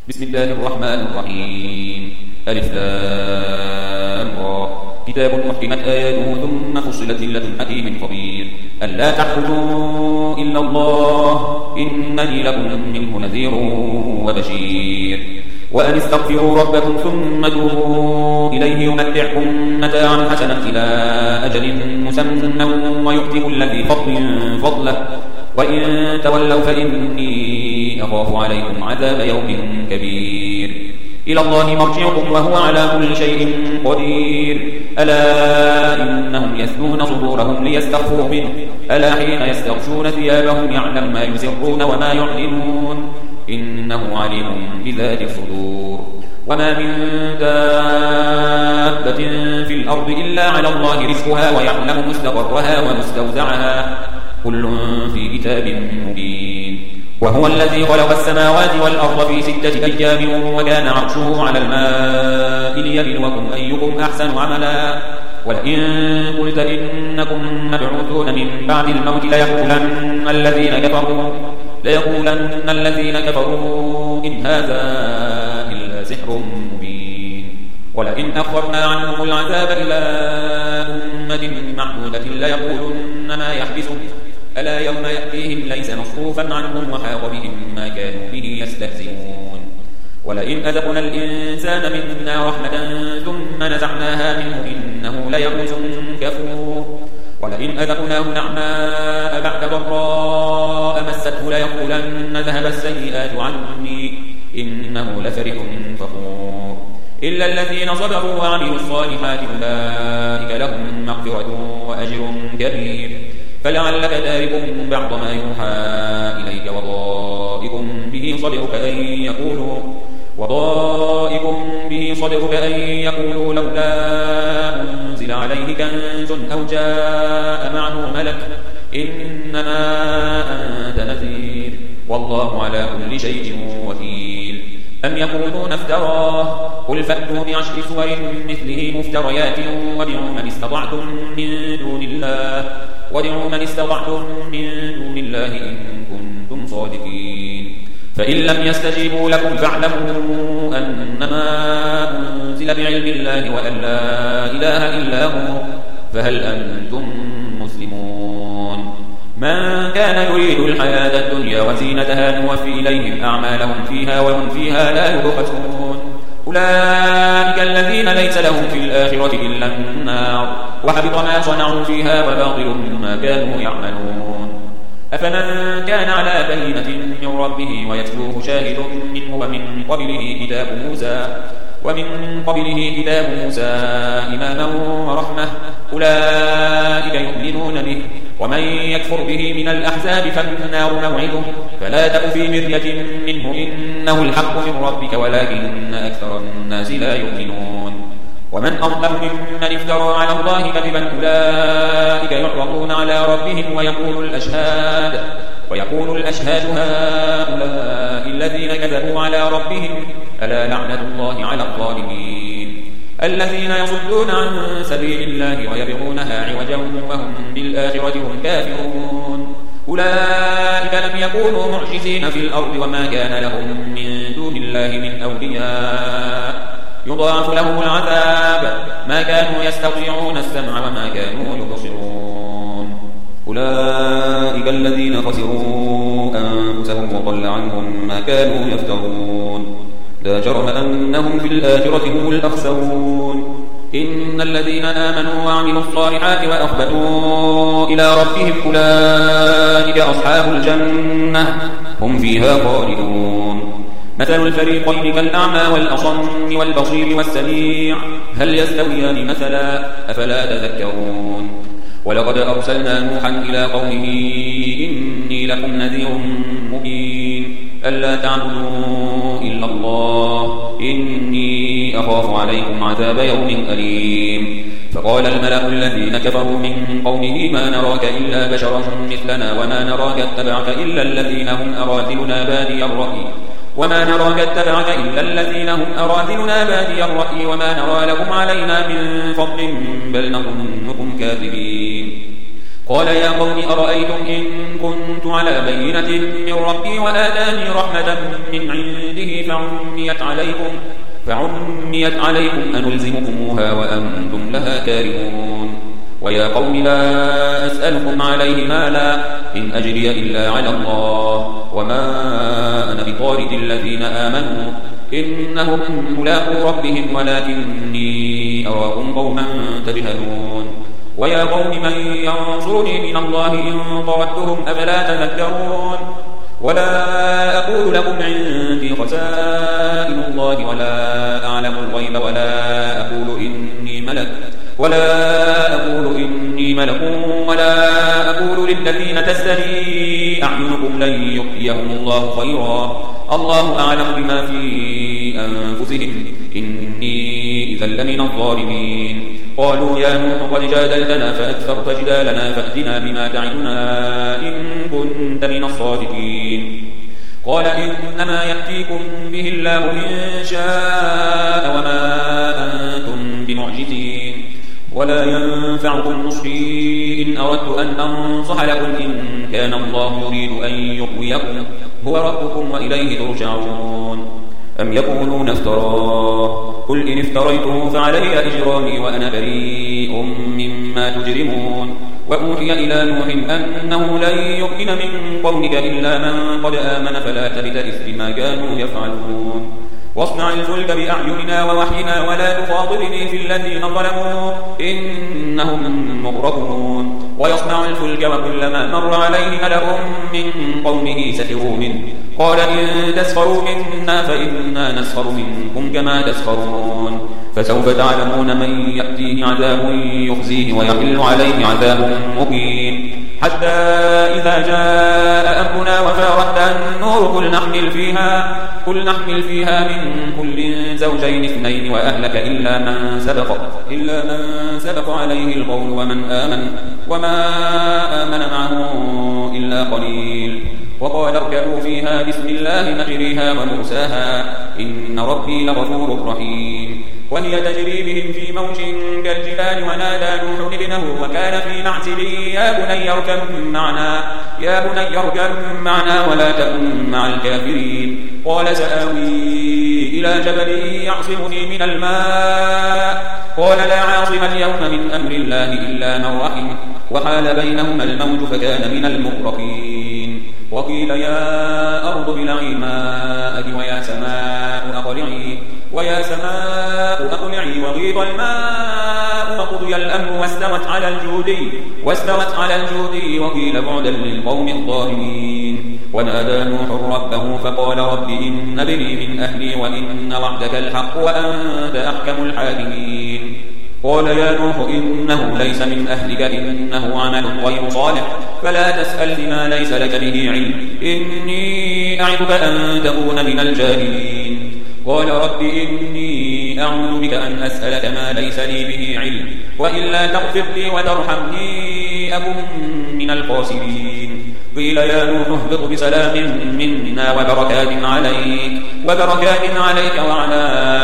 بسم الله الرحمن الرحيم. ألف لام را. كتاب محكمت آياته ثم فصلت من لدن حكيم خبير. ألا تعبدوا إلا الله إنني لكم منه نذير وبشير. وأن استغفروا ربكم ثم توبوا إليه يمتعكم متاعا حسنا إلى أجل مسمى ويؤتي كل ذي فضل فضله وإن تولوا فإني أخاف عليكم عذاب يوم كبير. إلى الله مرجعكم وهو على كل شيء قدير. ألا إنهم يثنون صدورهم ليستخفوا منه ألا حين يستغشون ثيابهم يعلم ما يسرون وما يعلنون إنه عليم بذات الصدور. وما من دابة في الأرض إلا على الله رزقها ويعلم مستقرها ومستودعها كل في كتاب مبين. وهو الذي خلق السماوات والأرض في 6 أيام وكان عرشه على الماء ليبلوكم أيكم أحسن عملا. ولئن قلت إنكم مبعوثون من بعد الموت ليقولن الذين كفروا إن هذا إلا سحر مبين. ولئن أخرنا عنهم العذاب إلى أمة معدودة ليقولن ما يحبسه ألا يوم يأتيهم ليس مصروفا عنهم وحاق بهم ما كانوا به يستهزئون. ولئن أذقنا الإنسان منا رحمة ثم نزعناها منه إنه ليئوس كفور. ولئن أذقناه نعماء بعد ضراء مسته ليقولن ذهب السيئات عني إنه لفرح فخور. إلا الذين صبروا وعملوا الصالحات أولئك لهم مغفرة وأجر كبير. فلعلك تارك بعض ما يوحى إليك وضائق به صدرك أن يقولوا لولا أنزل عليه كنز أو جاء معه ملك إنما أنت نذير والله على كل شيء وكيل. أم يقولون افتراه قل فأتوا ب10 سور مثله مفتريات وادعوا من استطعتم من دون الله إن كنتم صادقين. فإن لم يستجيبوا لكم فاعلموا أنما أنزل بعلم الله وأن لا إله إلا هو فهل أنتم مسلمون. من كان يريد الحياة الدنيا وزينتها نوفي إليهم أعمالهم فيها وهم فيها لا يبخسون. أولئك الذين ليس لهم في الآخرة إلا النار وحبط ما صنعوا فيها وباطل ما كانوا يعملون. أفمن كان على بينة من ربه ويتلوه شاهد منه ومن قبله كتاب موسى إماما ورحمة أولئك يؤمنون به. ومن يكفر به من الأحزاب فالنار موعده فلا تك في مرية منه إنه الحق من ربك ولكن أكثر الناس لا يؤمنون. ومن أظلم ممن افترى على الله كذبا أولئك يعرضون على ربهم ويقول الأشهاد هؤلاء الذين كذبوا على ربهم ألا لعنة الله على الظالمين. الذين يصدون عن سبيل الله ويبغونها عوجا وهم بالآخرة هم كافرون. أولئك لم يكونوا معجزين في الأرض وما كان لهم من دون الله من أولياء يضاعف لهم العذاب ما كانوا يستطيعون السمع وما كانوا يبصرون. أولئك الذين خسروا أنفسهم وضل عنهم ما كانوا يفترون. لا جرم أنهم في الآخرة هم الأخسرون. إن الذين آمنوا وعملوا الصالحات وأخبتوا إلى ربهم أولئك أصحاب الجنة هم فيها خالدون. مثل الفريقين كالأعمى والأصم والبصير والسميع هل يستويان مثلا أفلا تذكرون. ولقد أرسلنا نوحا إلى قومه إني لكم نذير مبين ألا تعبدوا إلا الله إني أخاف عليكم عذاب يوم أليم. فقال الملأ الذين كفروا من قومه ما نراك إلا بشرا مثلنا وما نراك اتبعك إلا الذين هم أراذلنا بادي الرأي وما نرى لكم علينا من فضل بل نظنكم كاذبين. قال يا قوم أرأيتم إن كنت على بينة من ربي وآتاني رحمة من عنده فعميت عليكم أنلزمكموها وأنتم لها كارهون ويا قوم لا أسألكم عليه مالا إن أجري إلا على الله وما أنا بطارد الذين آمنوا إنهم ملاقو ربهم ولكني أراكم قوما تجهلون ويا قوم من ينصرني من الله إن طردتهم أفلا تذكرون ولا أقول لكم عندي خزائن الله ولا أعلم الغيب ولا أقول إني ملك ولا أقول للذين تزدري أعينكم لن يؤتيهم الله خيرا الله أعلم بما في أنفسهم إني إذا لمن الظالمين قالوا يا نوح قد جادلتنا فأكثرت جدالنا فأتنا بما تعدنا إن كنت من الصادقين قال إنما يأتيكم به الله إن شاء وما أنتم بمعجزين ولا ينفعكم نصحي إن أردت أن أنصح لكم إن كان الله يريد أن يغويكم هو ربكم وإليه ترجعون أم يقولون افتراه قل إن افتريته فعلي إجرامي وأنا بريء مما تجرمون وأوحي إلى نوح أنه لن يؤمن من قومك إلا من قد آمن فلا تبتئس بما كانوا يفعلون واصنع الفلك بأعيننا ووحينا ولا تخاطبني في الذين ظلموا إنهم مغرقون ويصنع الفلك وكلما مر عليه ملأ من قومه سخروا منه قال إن تسخروا منا فإنا نسخر منكم كما تسخرون فسوف تعلمون من يأتيه عذاب يخزيه ويحل عليه عذاب مقيم حتى إذا جاء أمرنا وفارت النور قل نحمل فيها من كل زوجين اثنين وأهلك إلا من سبق عليه القول وما آمن معه إلا قليل وقال اركبوا فيها بسم الله مجريها ومرساها إن ربي لغفور رحيم وهي تجري بهم في موج كالجبال ونادى نوح ابنه وكان في معزل يا بني اركب معنا ولا تكن مع الكافرين قال سآوي إلى جبل يعصمني من الماء قال لا عاصم اليوم من أمر الله إلا من رحمه وحال بينهما الموج فكان من المغرقين وقيل يا أرض ابلعي ماءك ويا سماء أقلعي وغيض الماء وقضي الأمر واستوت على الجودي وقيل بعدا للقوم الظالمين ونادى نوح ربه فقال رب إن ابني من أهلي وإن وعدك الحق وأنت أحكم الحاكمين قال يا نوح إنه ليس من أهلك إنه عمل غير صالح فلا تسأل بما ليس لك به علم إني أعدك أن تكون من الجاهلين قال رب إني أعوذ بك أن أسألك ما ليس لي به علم وإلا تغفر لي وترحمني أكن من الخاسرين قيل يا نوح اهبط بسلام منا وبركات عليك وعلى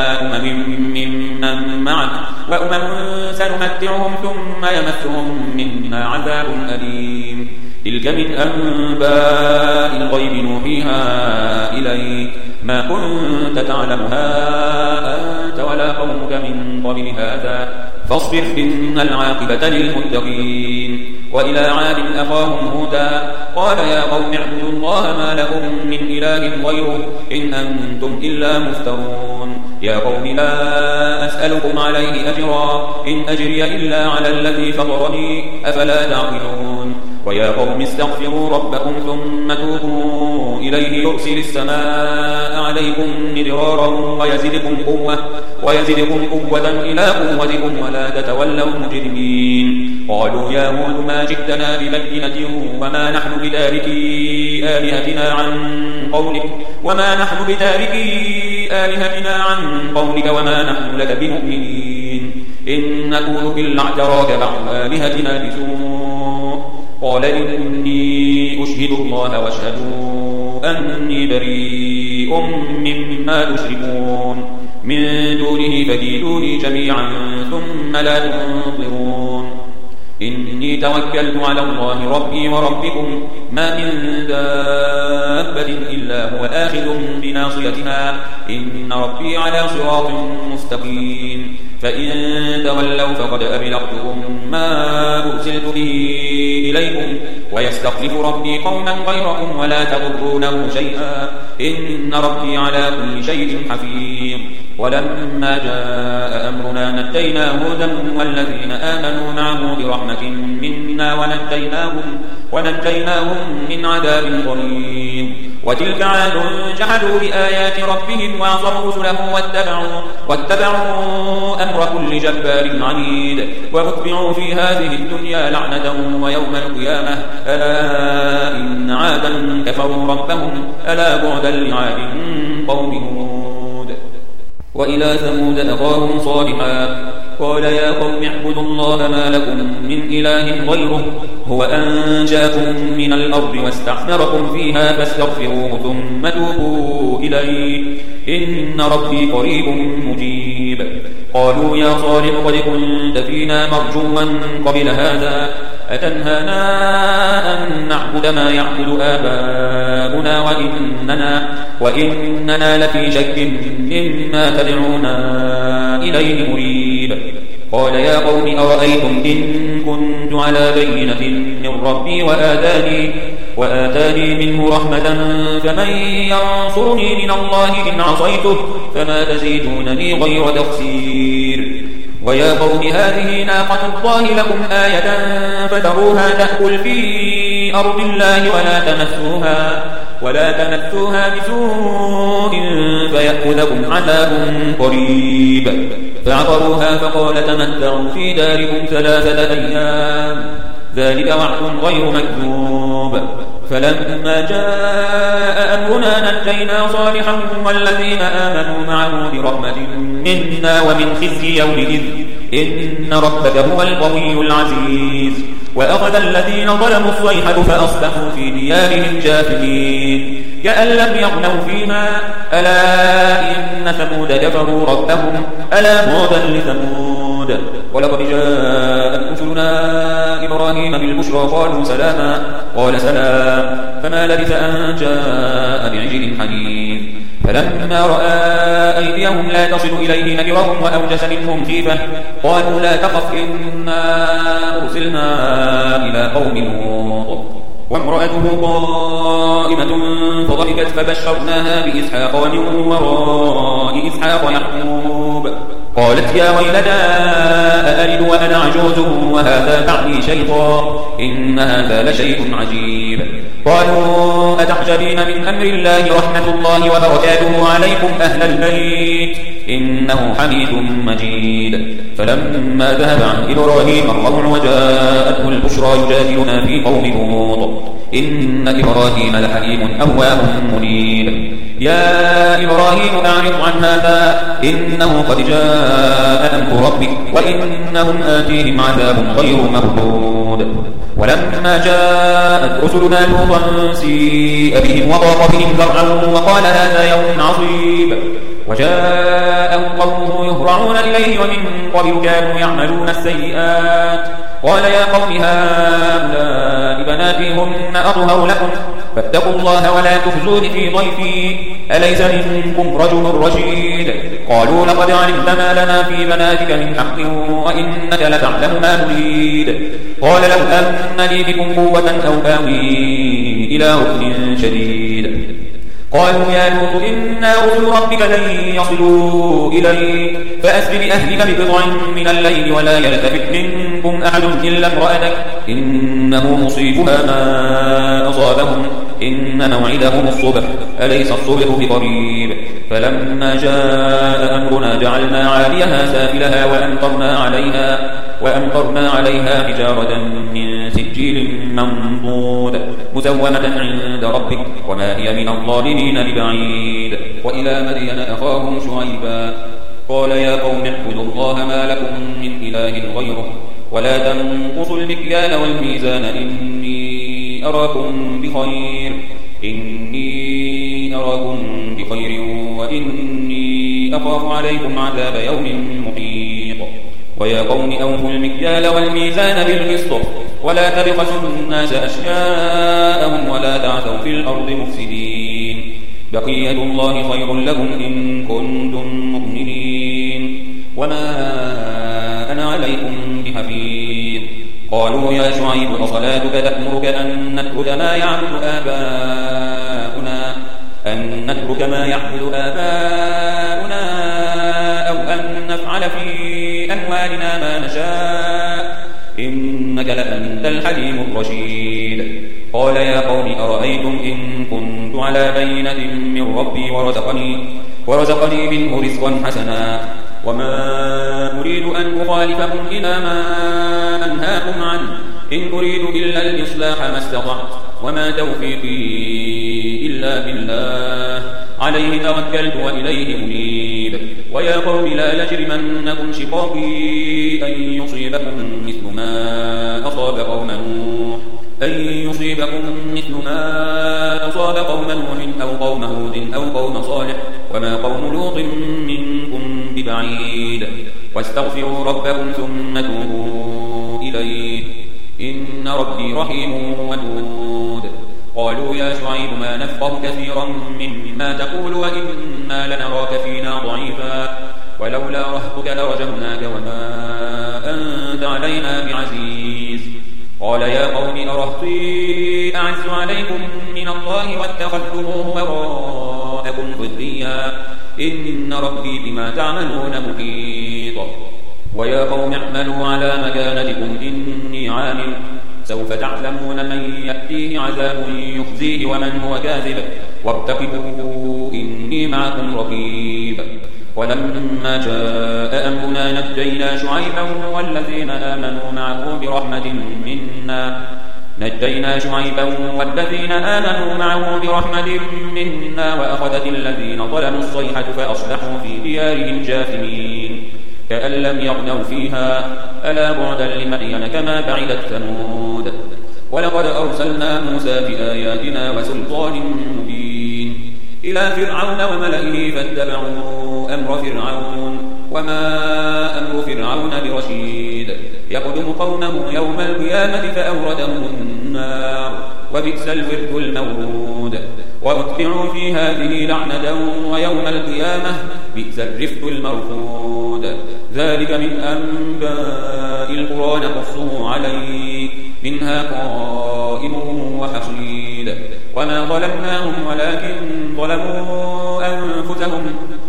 ممن معك سنمتعهم ثم يمسهم منا عذاب أليم تلك من أنباء الغيب نوحيها إليك ما كنت تعلمها أنت ولا قومك من قبل هذا فاصبر إن العاقبة للمتقين وإلى عاد أخاهم هودا قال يا قوم اعبدوا الله ما لكم من إله غيره إن أنتم إلا مفترون يا قوم لا أسألكم عليه أجرا إن أجري إلا على الذي فطرني أفلا تعقلون ويا قوم استغفروا ربكم ثم توبوا إليه يرسل السماء عليكم مدرارا ويزدكم قوة إلى قوتكم ولا تتولوا مجرمين قالوا يا هود ما جئتنا ببينة وما نحن بتاركي آلهتنا عن قولك وما نحن لك بمؤمنين إن نقول إلا اعتراك بعض آلهتنا بسوء قال إني أشهد الله واشهدوا أني بريء مما تشركون من دونه فكيدوني جميعا ثم لا تنظرون إني توكلت على الله ربي وربكم ما من دابة إلا هو آخذ بناصيتها إن ربي على صراط مستقيم فإن تولوا فقد أبلغتكم ما أرسلت به إليكم ويستخلف ربي قوما غيركم ولا تضرونه شيئا إن ربي على كل شيء حفيظ ولما جاء أمرنا نجينا هودا والذين آمنوا معه برحمة منا ونجيناهم من عذاب غليظ وتلك عاد جحدوا بآيات ربهم وعصوا رسله واتبعوا أمر كل جبار عنيد وأتبعوا في هذه الدنيا لعنة ويوم القيامة ألا إن عادا كفروا ربهم ألا بعدا لعاد قوم هود وإلى ثمود أخاهم صالحا قال يا قوم اعبدوا الله ما لكم من إله غيره هو أنشاكم من الأرض واستعمركم فيها فاستغفروه ثم توبوا إليه إن ربي قريب مجيب قالوا يا صالح قد كنت فينا مرجوا قبل هذا أتنهانا أن نعبد ما يعبد آباؤنا وإننا لفي شك مما تدعونا إليه مريب قال يا قوم أرأيتم إن كنت على بينة من ربي وآتاني منه رحمة فمن ينصرني من الله إن عصيته فما تزيدونني غير تخسير ويا قوم هذه ناقة الله لكم آية فذروها تأكل في أرض الله ولا تمسوها بسوء فيأخذكم عذاب قريب فعقروها فقال تمتعوا في داركم 3 أيام ذلك وعد غير مكذوب فلما جاء أمرنا نجينا صالحا والذين آمنوا معه برحمة منا ومن خزي يومئذ إن ربك هو القوي العزيز وأخذ الذين ظلموا الصيحة فأصبحوا في ديارهم جاثمين كأن لم يغنوا فيها ألا إن ثمود كفروا ربهم ألا بعدا لثمود ولقد جاءت رسلنا إبراهيم بالبشرى قالوا سلاما قال سلام فما لبث أن جاء بعجل حنيذ فلما رأى أيديهم لا تصل إليه نكرهم وأوجس منهم خيفة قالوا لا تخف إنا أرسلنا إلى قوم لوط وامرأته قائمة فضحكت فبشرناها بإسحاق ومن وراء إسحاق يعقوب قالت يا ويلتى أألد وأنا عجوز وهذا بعدي شيطا إن هذا لشيء عجيب قالوا أتعجبين من أمر الله رحمة الله وبركاته عليكم أهل البيت إنه حميد مجيد فلما ذهب عن إبراهيم الروع وجاءته البشرى يجادلنا في قوم لوط إن إبراهيم لحليم أواه منيب يا إبراهيم أعرض عن هذا إنه قد جاء أمر ربك وإنهم آتيهم عذاب غير مردود ولما جاءت رسلنا لوطا سيء بهم وضاق بهم ذرعا وقال هذا يوم عصيب وجاءه قومه يهرعون إليه ومن قبل كانوا يعملون السيئات قال يا قوم هؤلاء بناتي هن أطهر لكم فاتقوا الله ولا تخزون في ضيفي أليس منكم رجل رشيد قالوا لقد علمت ما لنا في بناتك من حق وإنك لتعلم ما نريد قال لو أن لي بكم قوة أو آوي إلى ركن شديد قالوا يا لوط إنا رسل ربك لن يصلوا إليك فأسر بأهلك ببضع من الليل ولا يلتفت منكم أحد إلا امرأتك إنه مصيبها ما أصابهم إن موعدهم الصبح أليس الصبح بقريب فلما جاء أمرنا جعلنا عاليها سافلها وأمطرنا عليها حجارة من سجيل منضود مسومة عند ربك وما هي من الظالمين ببعيد وإلى مدين أخاهم شعيبا قال يا قوم اعبدوا الله ما لكم من إله غيره ولا تنقصوا المكيال والميزان إني أراكم بخير وإني أخاف عليكم عذاب يوم محيط ويا قوم أوفوا المكيال والميزان بالقسط ولا تبخسوا الناس أشياءهم ولا تعثوا في الأرض مفسدين بقية الله خير لكم إن كنتم مؤمنين وما أنا عليكم بحفيظ قالوا يا شعيب أصلاتك تأمرك أن نترك ما يعبد آباؤنا أو أن نفعل في أموالنا ما نشاء إنك لأنت الحليم الرشيد قال يا قوم أرأيتم إن كنت على بينة من ربي ورزقني منه رزقا حسنا وما أريد أن أخالفكم إلى ما أنهاكم عنه إن أريد إلا الإصلاح ما استطعت وما توفيقي إلا بالله عليه توكلت وإليه أنيب ويا قوم لا يجرمنكم شقاقي أن يصيبكم مثل ما أصاب قوم نوح أو قوم هود أو قوم صالح وما قوم لوط منكم ببعيد واستغفروا ربكم ثم توبوا إليه إن ربي رحيم ودود قالوا يا شعيب ما نفقه كثيرا مما تقول وإنا لنراك فينا ضعيفا ولولا رهتك لرجمناك وما أنت علينا بعزيز قال يا قوم أرهطي أعز عليكم من الله واتخذتموه وراءكم ظليا إن ربي بما تعملون محيط ويا قوم اعملوا على مكانتكم إني عامل سوف تعلمون من يأتيه عذاب يخزيه ومن هو كاذب وارتقبوا إني معكم رقيب ولما جاء أمرنا نجينا شعيبا والذين آمنوا معه برحمة منا وأخذت الذين ظلموا الصيحة فأصبحوا في ديارهم جاثمين كأن لم يغنوا فيها ألا بعدا لمدين كما بعدت ثمود ولقد أرسلنا موسى بآياتنا وسلطان مبين إلى فرعون وملئه فاتبعوا أمر فرعون وما أمر فرعون برشيد يقدم قومه يوم القيامة فأوردهم النار وبئس الورد المورود وأتبعوا في هذه لعنة ويوم القيامة بئس الرفد المرفود ذلك من أنباء القرى نقصه عليك منها قائم وحصيد وما ظلمناهم ولكن ظلموا أنفسهم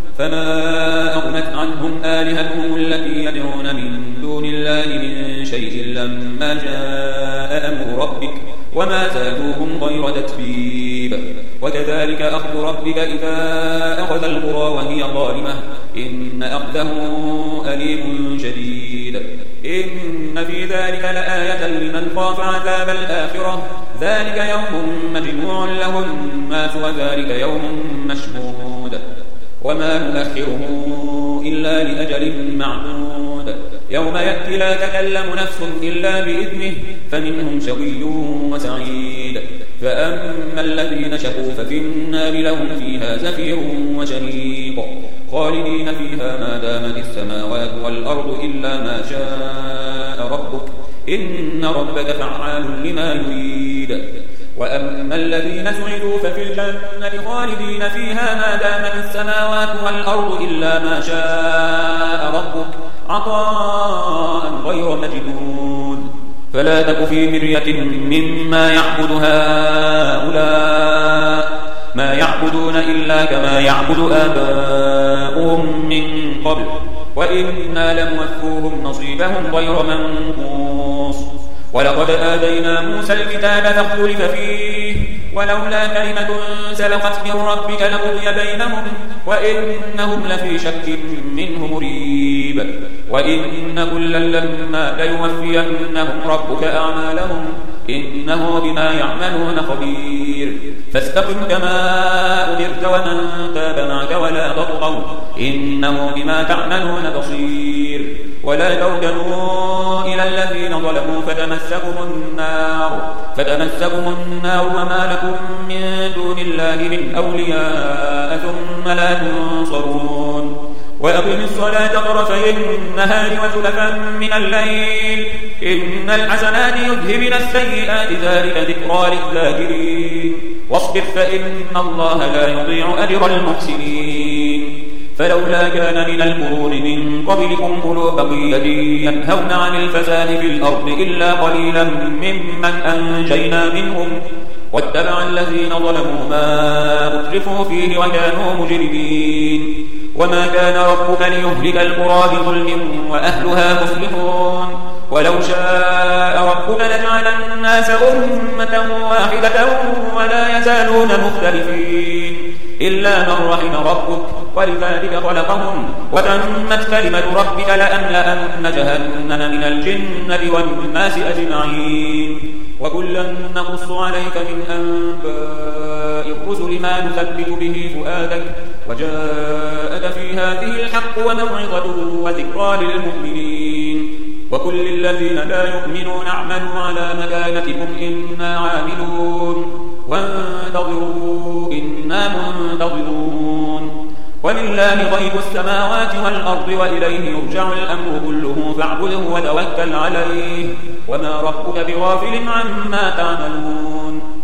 فما أغنت عنهم آلهتهم التي يدعون من دون الله من شيء لما جاء أمر ربك وما زادوهم غير تتبيب وكذلك أخذ ربك إذا أخذ القرى وهي ظالمة إن أخذه أليم شديد إن في ذلك لآية لمن خاف عذاب الآخرة ذلك يوم مجموع له الناس وذلك يوم مشهود وما نؤخره إلا لأجل معدود يوم يأتي لا تكلم نفس إلا بإذنه فمنهم شقي وسعيد فأما الذين شقوا ففي النار لهم فيها زفير وشهيق خالدين فيها ما دامت السماوات والأرض إلا ما شاء ربك إن ربك فعال لما يريد وأما الذين سعدوا ففي الجنة خالدين فيها ما دامت السماوات والأرض إلا ما شاء ربك عطاء غير مجدود فلا تك في مرية مما يعبد هؤلاء ما يعبدون إلا كما يعبد آباؤهم من قبل وإنا لموفوهم نصيبهم غير منقوص ولقد آتينا موسى الكتاب فاختلف فيه ولولا كلمة سبقت من ربك لقضي بينهم وإنهم لفي شك منه مريب وإن كلا لما ليوفينهم ربك أعمالهم إنه بما يعملون خبير فاستقم كما أمرت ومن تاب معك ولا تطغوا إنه بما تعملون بصير ولا تركنوا إلى الذين ظلموا فتمسكم النار وما لكم من دون الله من أولياء ثم لا تنصرون وأقم الصلاة طرفي النهار وزلفا من الليل إن الحسنات يذهبن السيئات ذلك ذكرى للذاكرين واصبر فإن الله لا يضيع أجر المحسنين فلولا كان من القرون من قبلكم أولو بقية ينهون عن الفساد في الأرض إلا قليلا ممن أنجينا منهم واتبع الذين ظلموا ما أترفوا فيه وكانوا مجرمين وما كان ربك ليهلك القرى بظلم وأهلها مصلحون ولو شاء ربك لجعل الناس أمة واحدة ولا يزالون مختلفين إلا من رحم ربك ولذلك خلقهم وتمت كلمة ربك لأملأن جهنم من الجنة والناس أجمعين وكلا نقص عليك من أنباء الرسل ما نثبت به فؤادك وجاءك في هذه الحق وموعظة وذكرى للمؤمنين وكل الذين لا يؤمنون اعملوا على مكانتكم إنا عاملون وانتظروا إنا منتظرون ولله غيب السماوات والأرض وإليه يرجع الأمر كله فاعبده وتوكل عليه وما ربك بغافل عما تعملون